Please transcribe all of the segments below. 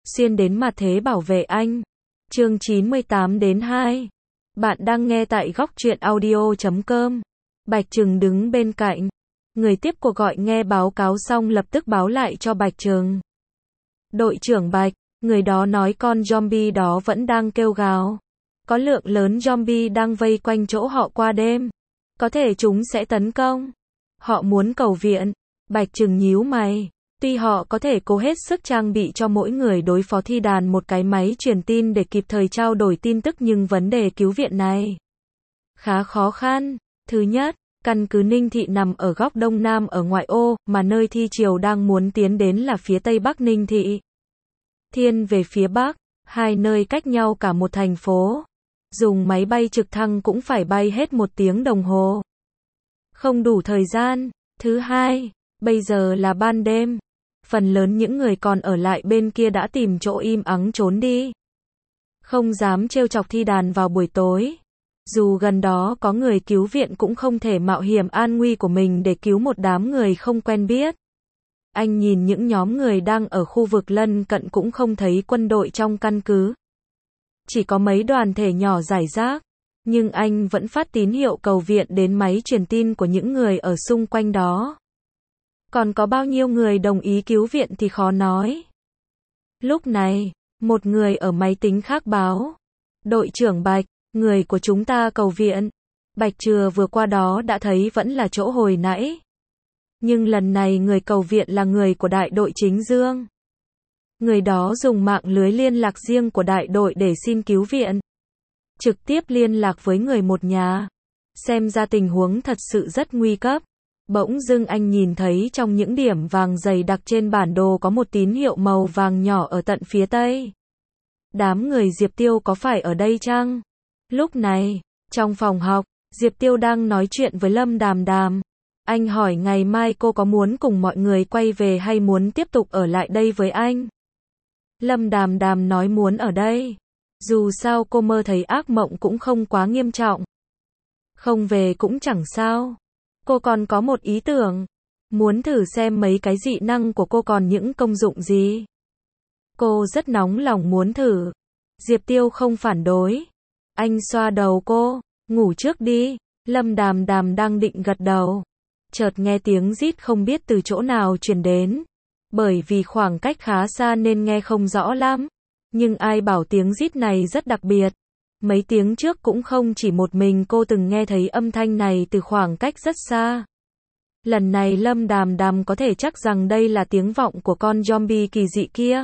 xuyên đến mặt thế bảo vệ anh. Chương 98-2. Bạn đang nghe tại góc truyện audio.com. Bạch Trừng đứng bên cạnh. Người tiếp cuộc gọi nghe báo cáo xong lập tức báo lại cho Bạch Trừng. Đội trưởng Bạch, người đó nói con zombie đó vẫn đang kêu gào. Có lượng lớn zombie đang vây quanh chỗ họ qua đêm. Có thể chúng sẽ tấn công. Họ muốn cầu viện. Bạch Trừng nhíu mày. Tuy họ có thể cố hết sức trang bị cho mỗi người đối phó thi đàn một cái máy truyền tin để kịp thời trao đổi tin tức, nhưng vấn đề cứu viện này khá khó khăn. Thứ nhất, căn cứ Ninh Thị nằm ở góc đông nam ở ngoại ô, mà nơi thi triều đang muốn tiến đến là phía tây bắc Ninh Thị. Thiên về phía bắc, hai nơi cách nhau cả một thành phố. Dùng máy bay trực thăng cũng phải bay hết 1 tiếng đồng hồ. Không đủ thời gian. Thứ hai, bây giờ là ban đêm. Phần lớn những người còn ở lại bên kia đã tìm chỗ im ắng trốn đi. Không dám trêu chọc thi đàn vào buổi tối. Dù gần đó có người cứu viện cũng không thể mạo hiểm an nguy của mình để cứu một đám người không quen biết. Anh nhìn những nhóm người đang ở khu vực lân cận cũng không thấy quân đội trong căn cứ. Chỉ có mấy đoàn thể nhỏ rải rác. Nhưng anh vẫn phát tín hiệu cầu viện đến máy truyền tin của những người ở xung quanh đó. Còn có bao nhiêu người đồng ý cứu viện thì khó nói. Lúc này, một người ở máy tính khác báo. Đội trưởng Bạch, người của chúng ta cầu viện. Bạch Trừa vừa qua đó đã thấy vẫn là chỗ hồi nãy. Nhưng lần này người cầu viện là người của đại đội Chính Dương. Người đó dùng mạng lưới liên lạc riêng của đại đội để xin cứu viện. Trực tiếp liên lạc với người một nhà. Xem ra tình huống thật sự rất nguy cấp. Bỗng dưng anh nhìn thấy trong những điểm vàng dày đặc trên bản đồ có một tín hiệu màu vàng nhỏ ở tận phía tây. Đám người Diệp Tiêu có phải ở đây chăng? Lúc này, trong phòng học, Diệp Tiêu đang nói chuyện với Lâm Đàm Đàm. Anh hỏi ngày mai cô có muốn cùng mọi người quay về hay muốn tiếp tục ở lại đây với anh? Lâm Đàm Đàm nói muốn ở đây. Dù sao cô mơ thấy ác mộng cũng không quá nghiêm trọng. Không về cũng chẳng sao. Cô còn có một ý tưởng. Muốn thử xem mấy cái dị năng của cô còn những công dụng gì. Cô rất nóng lòng muốn thử. Diệp Tiêu không phản đối. Anh xoa đầu cô. Ngủ trước đi. Lâm Đàm Đàm đang định gật đầu. Chợt nghe tiếng rít không biết từ chỗ nào truyền đến. Bởi vì khoảng cách khá xa nên nghe không rõ lắm. Nhưng ai bảo tiếng rít này rất đặc biệt. Mấy tiếng trước cũng không chỉ một mình cô từng nghe thấy âm thanh này từ khoảng cách rất xa. Lần này Lâm Đàm Đàm có thể chắc rằng đây là tiếng vọng của con zombie kỳ dị kia.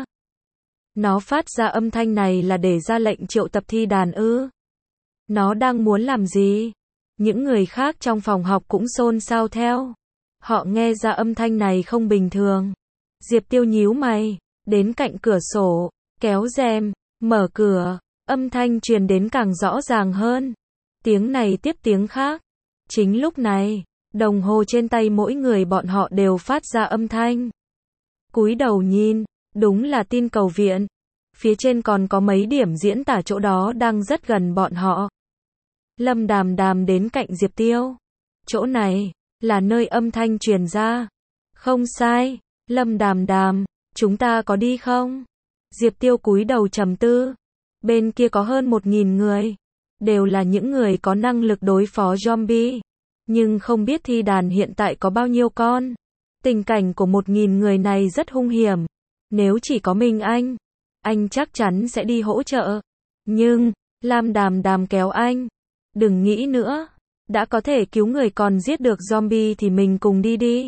Nó phát ra âm thanh này là để ra lệnh triệu tập thi đàn ư? Nó đang muốn làm gì? Những người khác trong phòng học cũng xôn xao theo. Họ nghe ra âm thanh này không bình thường. Diệp Tiêu nhíu mày, đến cạnh cửa sổ, kéo rèm, mở cửa. Âm thanh truyền đến càng rõ ràng hơn. Tiếng này tiếp tiếng khác. Chính lúc này, đồng hồ trên tay mỗi người bọn họ đều phát ra âm thanh. Cúi đầu nhìn, đúng là tin cầu viện. Phía trên còn có mấy điểm diễn tả chỗ đó đang rất gần bọn họ. Lâm Đàm Đàm đến cạnh Diệp Tiêu. Chỗ này, là nơi âm thanh truyền ra. Không sai, Lâm Đàm Đàm, chúng ta có đi không? Diệp Tiêu cúi đầu trầm tư. Bên kia có hơn 1.000 người. Đều là những người có năng lực đối phó zombie. Nhưng không biết thi đàn hiện tại có bao nhiêu con. Tình cảnh của 1.000 người này rất hung hiểm. Nếu chỉ có mình anh chắc chắn sẽ đi hỗ trợ. Nhưng, Lam Đàm Đàm kéo anh. Đừng nghĩ nữa. Đã có thể cứu người còn giết được zombie thì mình cùng đi đi.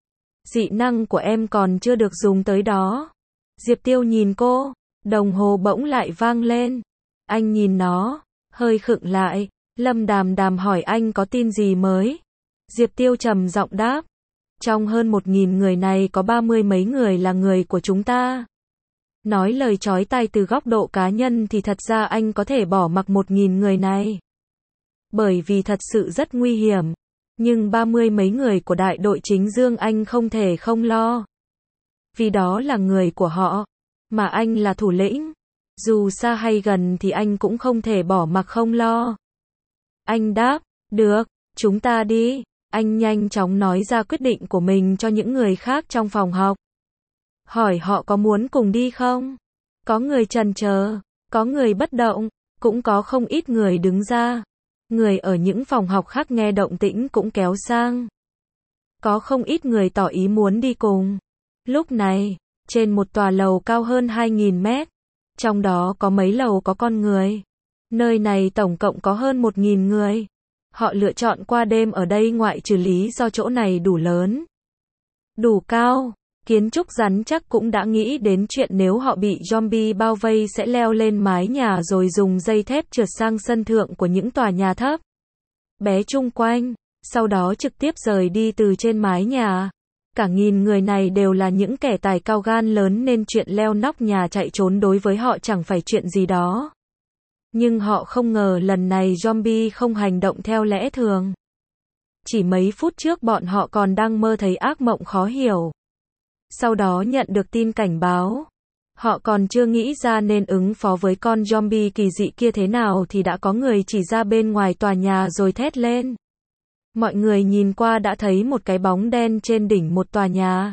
Dị năng của em còn chưa được dùng tới đó. Diệp Tiêu nhìn cô. Đồng hồ bỗng lại vang lên. Anh nhìn nó, hơi khựng lại. Lâm Đàm Đàm hỏi anh có tin gì mới. Diệp Tiêu trầm giọng đáp. Trong hơn 1.000 người này có 30 mấy người là người của chúng ta. Nói lời chói tai từ góc độ cá nhân thì thật ra anh có thể bỏ mặc 1.000 người này. Bởi vì thật sự rất nguy hiểm. Nhưng 30 mấy người của đại đội Chính Dương anh không thể không lo. Vì đó là người của họ. Mà anh là thủ lĩnh. Dù xa hay gần thì anh cũng không thể bỏ mặc không lo. Anh đáp, được, chúng ta đi. Anh nhanh chóng nói ra quyết định của mình cho những người khác trong phòng học. Hỏi họ có muốn cùng đi không? Có người chần chờ, có người bất động, cũng có không ít người đứng ra. Người ở những phòng học khác nghe động tĩnh cũng kéo sang. Có không ít người tỏ ý muốn đi cùng. Lúc này, trên một tòa lầu cao hơn 2.000 mét, trong đó có mấy lầu có con người. Nơi này tổng cộng có hơn 1.000 người. Họ lựa chọn qua đêm ở đây ngoại trừ lý do chỗ này đủ lớn, đủ cao. Kiến trúc rắn chắc cũng đã nghĩ đến chuyện nếu họ bị zombie bao vây sẽ leo lên mái nhà rồi dùng dây thép trượt sang sân thượng của những tòa nhà thấp bé chung quanh, sau đó trực tiếp rời đi từ trên mái nhà. Cả nghìn người này đều là những kẻ tài cao gan lớn nên chuyện leo nóc nhà chạy trốn đối với họ chẳng phải chuyện gì đó. Nhưng họ không ngờ lần này zombie không hành động theo lẽ thường. Chỉ mấy phút trước bọn họ còn đang mơ thấy ác mộng khó hiểu. Sau đó nhận được tin cảnh báo. Họ còn chưa nghĩ ra nên ứng phó với con zombie kỳ dị kia thế nào thì đã có người chỉ ra bên ngoài tòa nhà rồi thét lên. Mọi người nhìn qua đã thấy một cái bóng đen trên đỉnh một tòa nhà.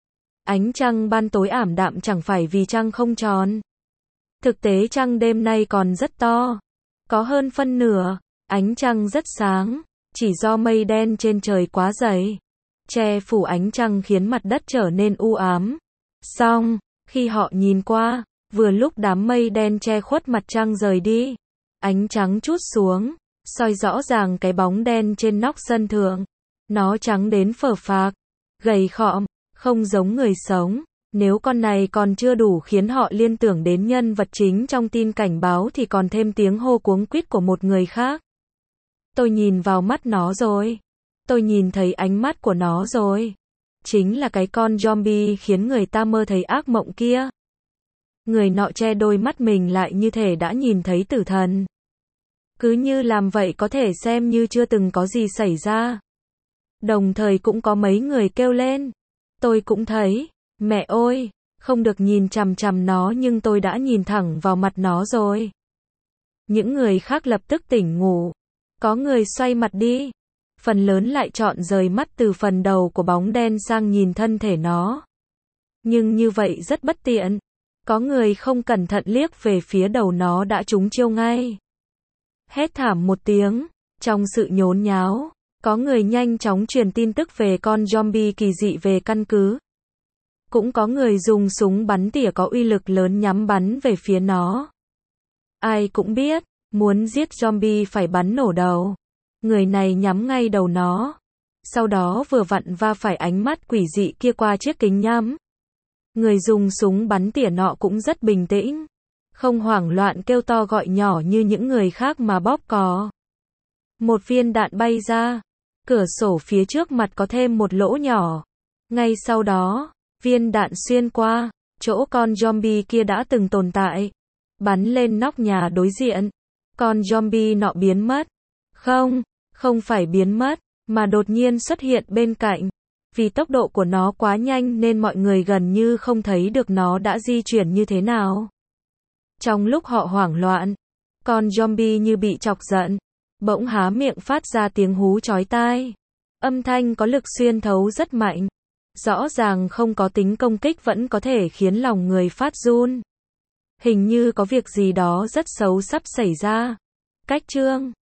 Ánh trăng ban tối ảm đạm chẳng phải vì trăng không tròn. Thực tế trăng đêm nay còn rất to. Có hơn phân nửa, ánh trăng rất sáng, chỉ do mây đen trên trời quá dày. Che phủ ánh trăng khiến mặt đất trở nên u ám. Xong, khi họ nhìn qua, vừa lúc đám mây đen che khuất mặt trăng rời đi. Ánh trắng trút xuống, soi rõ ràng cái bóng đen trên nóc sân thượng. Nó trắng đến phờ phạc, gầy khọm, không giống người sống. Nếu con này còn chưa đủ khiến họ liên tưởng đến nhân vật chính trong tin cảnh báo thì còn thêm tiếng hô cuống quýt của một người khác. Tôi nhìn vào mắt nó rồi. Tôi nhìn thấy ánh mắt của nó rồi. Chính là cái con zombie khiến người ta mơ thấy ác mộng kia. Người nọ che đôi mắt mình lại như thể đã nhìn thấy tử thần. Cứ như làm vậy có thể xem như chưa từng có gì xảy ra. Đồng thời cũng có mấy người kêu lên. Tôi cũng thấy. Mẹ ơi, không được nhìn chằm chằm nó nhưng tôi đã nhìn thẳng vào mặt nó rồi. Những người khác lập tức tỉnh ngủ. Có người xoay mặt đi. Phần lớn lại chọn rời mắt từ phần đầu của bóng đen sang nhìn thân thể nó. Nhưng như vậy rất bất tiện. Có người không cẩn thận liếc về phía đầu nó đã trúng chiêu ngay. Hét thảm một tiếng. Trong sự nhốn nháo, có người nhanh chóng truyền tin tức về con zombie kỳ dị về căn cứ. Cũng có người dùng súng bắn tỉa có uy lực lớn nhắm bắn về phía nó. Ai cũng biết, muốn giết zombie phải bắn nổ đầu. Người này nhắm ngay đầu nó. Sau đó vừa vặn va phải ánh mắt quỷ dị kia qua chiếc kính nhắm. Người dùng súng bắn tỉa nọ cũng rất bình tĩnh. Không hoảng loạn kêu to gọi nhỏ như những người khác mà bóp cò. Một viên đạn bay ra. Cửa sổ phía trước mặt có thêm một lỗ nhỏ. Ngay sau đó, viên đạn xuyên qua chỗ con zombie kia đã từng tồn tại. Bắn lên nóc nhà đối diện. Con zombie nọ biến mất. Không phải biến mất, mà đột nhiên xuất hiện bên cạnh. Vì tốc độ của nó quá nhanh nên mọi người gần như không thấy được nó đã di chuyển như thế nào. Trong lúc họ hoảng loạn, con zombie như bị chọc giận, bỗng há miệng phát ra tiếng hú chói tai. Âm thanh có lực xuyên thấu rất mạnh. Rõ ràng không có tính công kích vẫn có thể khiến lòng người phát run. Hình như có việc gì đó rất xấu sắp xảy ra. Cách chương